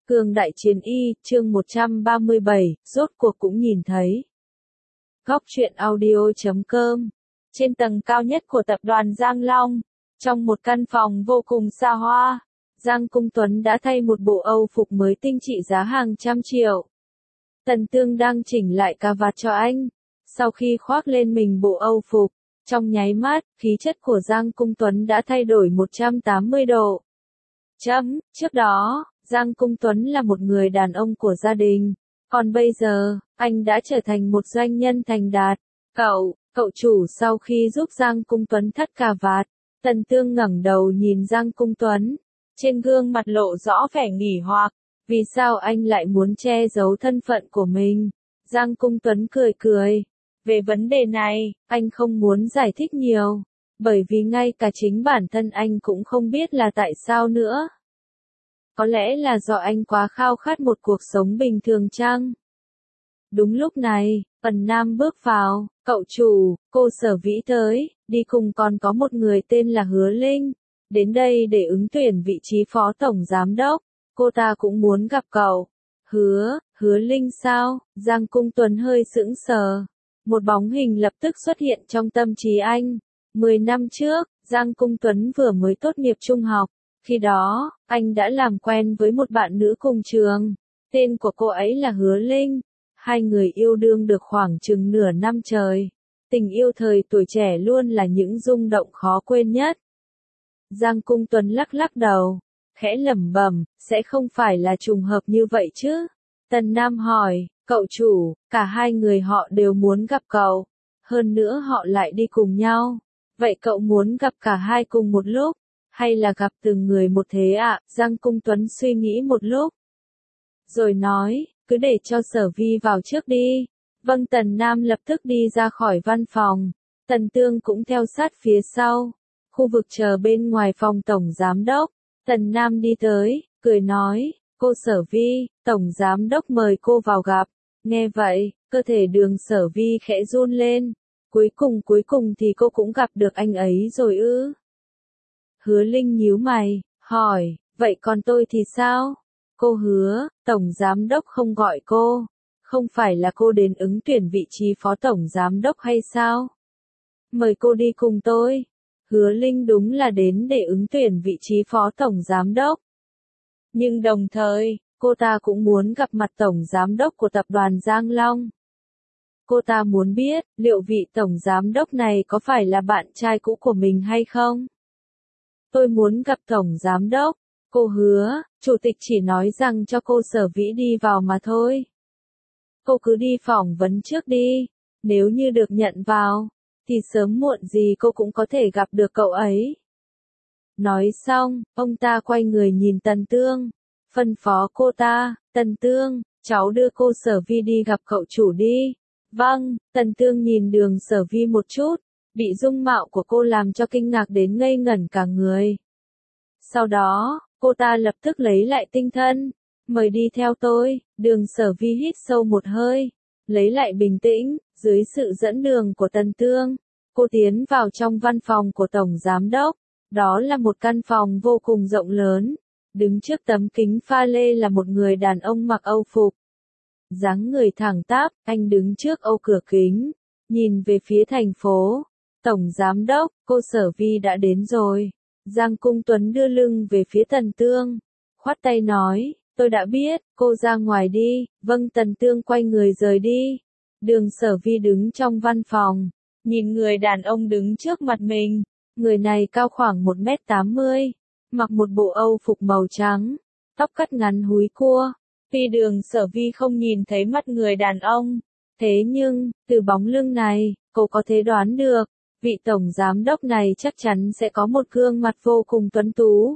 Cương Đại Chiến Y, chương 137, rốt cuộc cũng nhìn thấy. Góc truyện audio.com. Trên tầng cao nhất của tập đoàn Giang Long, trong một căn phòng vô cùng xa hoa, Giang Cung Tuấn đã thay một bộ Âu phục mới tinh trị giá hàng trăm triệu. Tần Tương đang chỉnh lại cà vạt cho anh. Sau khi khoác lên mình bộ Âu phục, trong nháy mắt, khí chất của Giang Cung Tuấn đã thay đổi 180 độ. Trước đó, Giang Cung Tuấn là một người đàn ông của gia đình, còn bây giờ, anh đã trở thành một doanh nhân thành đạt. Cậu chủ sau khi giúp Giang Cung Tuấn thắt cà vạt, Tần Tương ngẩng đầu nhìn Giang Cung Tuấn, trên gương mặt lộ rõ vẻ nghỉ hoặc, vì sao anh lại muốn che giấu thân phận của mình? Giang Cung Tuấn cười. Về vấn đề này, anh không muốn giải thích nhiều, bởi vì ngay cả chính bản thân anh cũng không biết là tại sao nữa. Có lẽ là do anh quá khao khát một cuộc sống bình thường chăng? Đúng lúc này, Phần Nam bước vào, cậu chủ, cô Sở Vĩ tới, đi cùng còn có một người tên là Hứa Linh, đến đây để ứng tuyển vị trí phó tổng giám đốc, cô ta cũng muốn gặp cậu. Hứa Linh sao? Giang Cung Tuấn hơi sững sờ. Một bóng hình lập tức xuất hiện trong tâm trí anh. 10 năm trước, Giang Cung Tuấn vừa mới tốt nghiệp trung học. Khi đó, anh đã làm quen với một bạn nữ cùng trường. Tên của cô ấy là Hứa Linh. Hai người yêu đương được khoảng chừng nửa năm trời. Tình yêu thời tuổi trẻ luôn là những rung động khó quên nhất. Giang Cung Tuấn lắc đầu, khẽ lẩm bẩm, sẽ không phải là trùng hợp như vậy chứ? Tần Nam hỏi, cậu chủ, cả hai người họ đều muốn gặp cậu. Hơn nữa họ lại đi cùng nhau. Vậy cậu muốn gặp cả hai cùng một lúc? Hay là gặp từng người một thế ạ? Giang Cung Tuấn suy nghĩ một lúc. Rồi nói, cứ để cho Sở Vi vào trước đi. Vâng. Tần Nam lập tức đi ra khỏi văn phòng. Tần Tương cũng theo sát phía sau. Khu vực chờ bên ngoài phòng tổng giám đốc. Tần Nam đi tới, cười nói, cô Sở Vi, tổng giám đốc mời cô vào gặp. Nghe vậy, cơ thể Đường Sở Vi khẽ run lên. Cuối cùng thì cô cũng gặp được anh ấy rồi ư? Hứa Linh nhíu mày, hỏi, vậy còn tôi thì sao? Cô Hứa, tổng giám đốc không gọi cô. Không phải là cô đến ứng tuyển vị trí phó tổng giám đốc hay sao? Mời cô đi cùng tôi. Hứa Linh đúng là đến để ứng tuyển vị trí phó tổng giám đốc. Nhưng đồng thời, cô ta cũng muốn gặp mặt tổng giám đốc của tập đoàn Giang Long. Cô ta muốn biết, liệu vị tổng giám đốc này có phải là bạn trai cũ của mình hay không? Tôi muốn gặp tổng giám đốc. Cô Hứa, chủ tịch chỉ nói rằng cho cô Sở Vĩ đi vào mà thôi. Cô cứ đi phỏng vấn trước đi. Nếu như được nhận vào, thì sớm muộn gì cô cũng có thể gặp được cậu ấy. Nói xong, ông ta quay người nhìn Tần Tương, phân phó cô ta, Tần Tương, cháu đưa cô Sở Vi đi gặp cậu chủ đi. Vâng. Tần Tương nhìn Đường Sở Vi một chút, bị dung mạo của cô làm cho kinh ngạc đến ngây ngẩn cả người. Sau đó, cô ta lập tức lấy lại tinh thần, mời đi theo tôi. Đường Sở Vi hít sâu một hơi, lấy lại bình tĩnh, dưới sự dẫn đường của Tần Tương, cô tiến vào trong văn phòng của tổng giám đốc. Đó là một căn phòng vô cùng rộng lớn. Đứng trước tấm kính pha lê là một người đàn ông mặc Âu phục. Dáng người thẳng tắp, anh đứng trước Âu cửa kính, nhìn về phía thành phố. Tổng giám đốc, cô Sở Vi đã đến rồi. Giang Cung Tuấn đưa lưng về phía Tần Tương, khoát tay nói, tôi đã biết, cô ra ngoài đi. Vâng. Tần Tương quay người rời đi. Đường Sở Vi đứng trong văn phòng, nhìn người đàn ông đứng trước mặt mình. Người này cao khoảng 1m80, mặc một bộ Âu phục màu trắng, tóc cắt ngắn húi cua. Tuy Đường Sở Vi không nhìn thấy mắt người đàn ông, thế nhưng, từ bóng lưng này, cô có thể đoán được, vị tổng giám đốc này chắc chắn sẽ có một gương mặt vô cùng tuấn tú.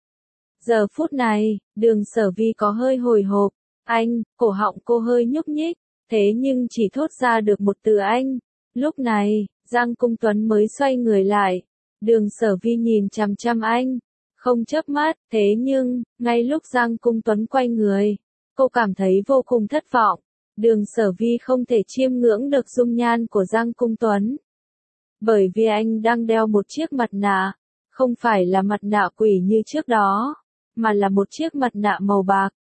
Giờ phút này, Đường Sở Vi có hơi hồi hộp, cổ họng cô hơi nhúc nhích, thế nhưng chỉ thốt ra được một từ anh. Lúc này, Giang Cung Tuấn mới xoay người lại. Đường Sở Vi nhìn chằm chằm anh, không chớp mắt, thế nhưng, ngay lúc Giang Cung Tuấn quay người, cô cảm thấy vô cùng thất vọng. Đường Sở Vi không thể chiêm ngưỡng được dung nhan của Giang Cung Tuấn. Bởi vì anh đang đeo một chiếc mặt nạ, không phải là mặt nạ quỷ như trước đó, mà là một chiếc mặt nạ màu bạc.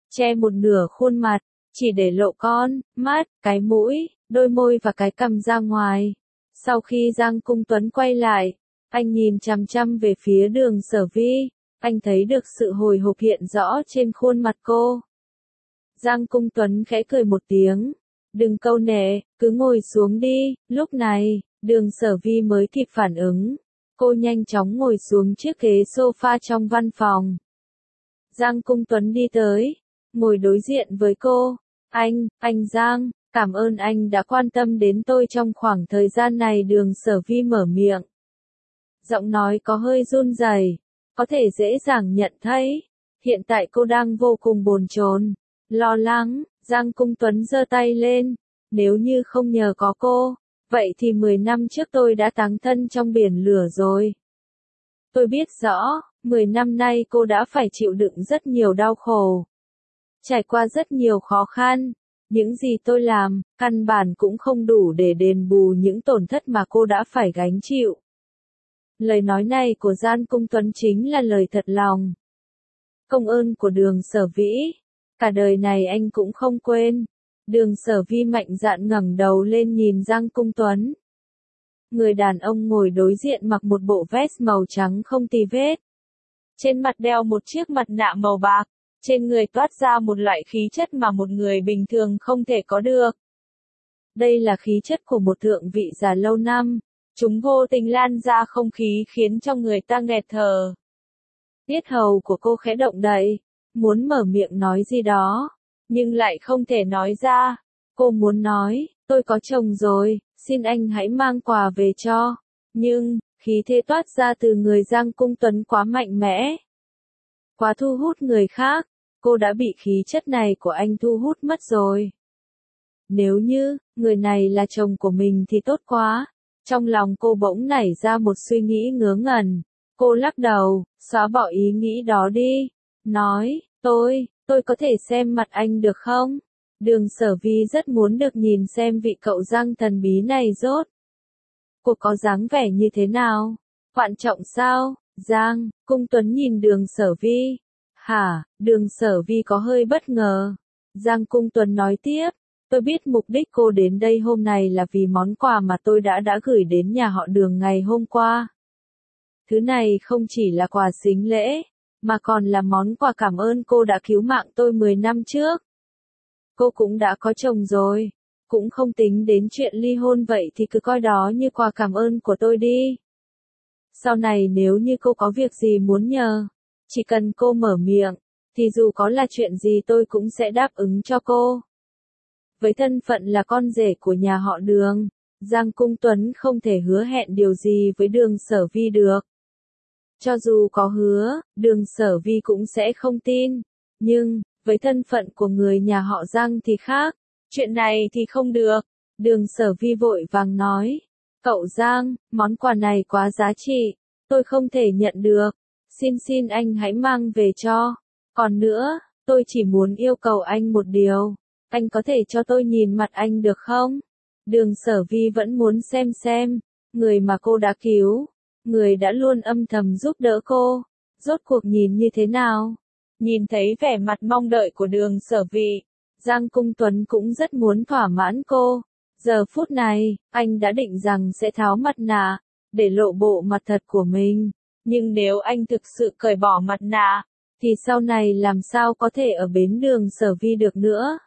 che một nửa khuôn mặt, chỉ để lộ con, mắt, cái mũi, đôi môi và cái cằm ra ngoài. Sau khi Giang Cung Tuấn quay lại, anh nhìn chằm chằm về phía Đường Sở Vi, anh thấy được sự hồi hộp hiện rõ trên khuôn mặt cô. Giang Cung Tuấn khẽ cười một tiếng, đừng câu nệ, cứ ngồi xuống đi. Lúc này, Đường Sở Vi mới kịp phản ứng, cô nhanh chóng ngồi xuống chiếc ghế sofa trong văn phòng. Giang Cung Tuấn đi tới, ngồi đối diện với cô. Anh Giang, cảm ơn anh đã quan tâm đến tôi trong khoảng thời gian này. Đường Sở Vi mở miệng. Giọng nói có hơi run rẩy, có thể dễ dàng nhận thấy. Hiện tại cô đang vô cùng bồn chồn, lo lắng. Giang Cung Tuấn giơ tay lên. Nếu như không nhờ có cô, vậy thì 10 năm trước tôi đã táng thân trong biển lửa rồi. Tôi biết rõ, 10 năm nay cô đã phải chịu đựng rất nhiều đau khổ. Trải qua rất nhiều khó khăn. Những gì tôi làm, căn bản cũng không đủ để đền bù những tổn thất mà cô đã phải gánh chịu. Lời nói này của Giang Cung Tuấn chính là lời thật lòng. Công ơn của Đường Sở Vĩ, cả đời này anh cũng không quên. Đường Sở Vi mạnh dạn ngẩng đầu lên nhìn Giang Cung Tuấn. Người đàn ông ngồi đối diện mặc một bộ vest màu trắng không tì vết. Trên mặt đeo một chiếc mặt nạ màu bạc, trên người toát ra một loại khí chất mà một người bình thường không thể có được. Đây là khí chất của một thượng vị già lâu năm, chúng vô tình lan ra không khí khiến cho người ta nghẹt thở. Yết hầu của cô khẽ động đậy, muốn mở miệng nói gì đó, nhưng lại không thể nói ra. Cô muốn nói, tôi có chồng rồi, xin anh hãy mang quà về cho. Nhưng, khí thế toát ra từ người Giang Cung Tuấn quá mạnh mẽ, quá thu hút người khác, cô đã bị khí chất này của anh thu hút mất rồi. Nếu như, người này là chồng của mình thì tốt quá. Trong lòng cô bỗng nảy ra một suy nghĩ ngớ ngẩn. Cô lắc đầu, xóa bỏ ý nghĩ đó đi. Nói, tôi có thể xem mặt anh được không? Đường Sở Vi rất muốn được nhìn xem vị cậu Giang thần bí này rốt cô có dáng vẻ như thế nào? Quan trọng sao? Giang Cung Tuấn nhìn Đường Sở Vi. Hả? Đường Sở Vi có hơi bất ngờ. Giang Cung Tuấn nói tiếp, tôi biết mục đích cô đến đây hôm nay là vì món quà mà tôi đã gửi đến nhà họ Đường ngày hôm qua. Thứ này không chỉ là quà sính lễ, mà còn là món quà cảm ơn cô đã cứu mạng tôi 10 năm trước. Cô cũng đã có chồng rồi, cũng không tính đến chuyện ly hôn, vậy thì cứ coi đó như quà cảm ơn của tôi đi. Sau này nếu như cô có việc gì muốn nhờ, chỉ cần cô mở miệng, thì dù có là chuyện gì tôi cũng sẽ đáp ứng cho cô. Với thân phận là con rể của nhà họ Đường, Giang Cung Tuấn không thể hứa hẹn điều gì với Đường Sở Vi được. Cho dù có hứa, Đường Sở Vi cũng sẽ không tin. Nhưng, với thân phận của người nhà họ Giang thì khác. Chuyện này thì không được. Đường Sở Vi vội vàng nói. Cậu Giang, món quà này quá giá trị. Tôi không thể nhận được. Xin anh hãy mang về cho. Còn nữa, tôi chỉ muốn yêu cầu anh một điều. Anh có thể cho tôi nhìn mặt anh được không? Đường Sở Vi vẫn muốn xem, người mà cô đã cứu, người đã luôn âm thầm giúp đỡ cô, rốt cuộc nhìn như thế nào? Nhìn thấy vẻ mặt mong đợi của Đường Sở Vi, Giang Cung Tuấn cũng rất muốn thỏa mãn cô. Giờ phút này, anh đã định rằng sẽ tháo mặt nạ, để lộ bộ mặt thật của mình. Nhưng nếu anh thực sự cởi bỏ mặt nạ, thì sau này làm sao có thể ở bên Đường Sở Vi được nữa?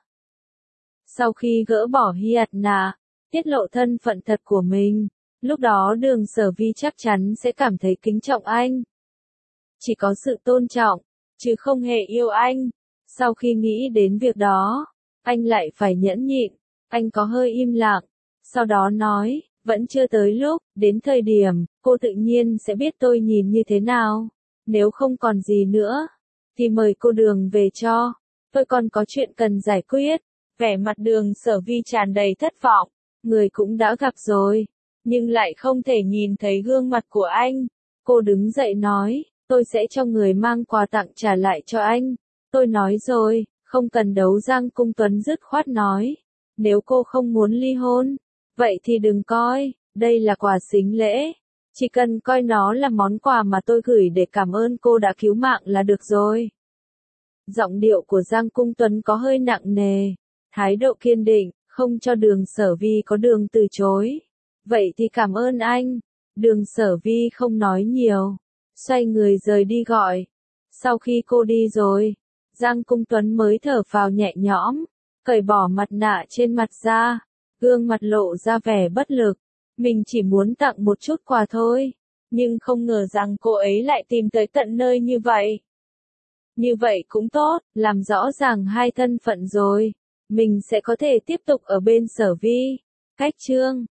Sau khi gỡ bỏ hiệt nạ, tiết lộ thân phận thật của mình, lúc đó Đường Sở Vi chắc chắn sẽ cảm thấy kính trọng anh. Chỉ có sự tôn trọng, chứ không hề yêu anh. Sau khi nghĩ đến việc đó, anh lại phải nhẫn nhịn, anh có hơi im lặng, sau đó nói, vẫn chưa tới lúc, đến thời điểm, cô tự nhiên sẽ biết tôi nhìn như thế nào. Nếu không còn gì nữa, thì mời cô Đường về cho, tôi còn có chuyện cần giải quyết. Vẻ mặt Đường Sở Vi tràn đầy thất vọng, người cũng đã gặp rồi, nhưng lại không thể nhìn thấy gương mặt của anh. Cô đứng dậy nói, tôi sẽ cho người mang quà tặng trả lại cho anh. Tôi nói rồi, không cần đấu. Giang Cung Tuấn dứt khoát nói, nếu cô không muốn ly hôn, vậy thì đừng coi, đây là quà sính lễ. Chỉ cần coi nó là món quà mà tôi gửi để cảm ơn cô đã cứu mạng là được rồi. Giọng điệu của Giang Cung Tuấn có hơi nặng nề, thái độ kiên định, không cho Đường Sở Vi có đường từ chối. Vậy thì cảm ơn anh. Đường Sở Vi không nói nhiều, xoay người rời đi gọi. Sau khi cô đi rồi, Giang Cung Tuấn mới thở phào nhẹ nhõm, cởi bỏ mặt nạ trên mặt ra, gương mặt lộ ra vẻ bất lực. Mình chỉ muốn tặng một chút quà thôi, nhưng không ngờ rằng cô ấy lại tìm tới tận nơi như vậy. Như vậy cũng tốt, làm rõ ràng hai thân phận rồi, mình sẽ có thể tiếp tục ở bên Sở Vi. Cách chương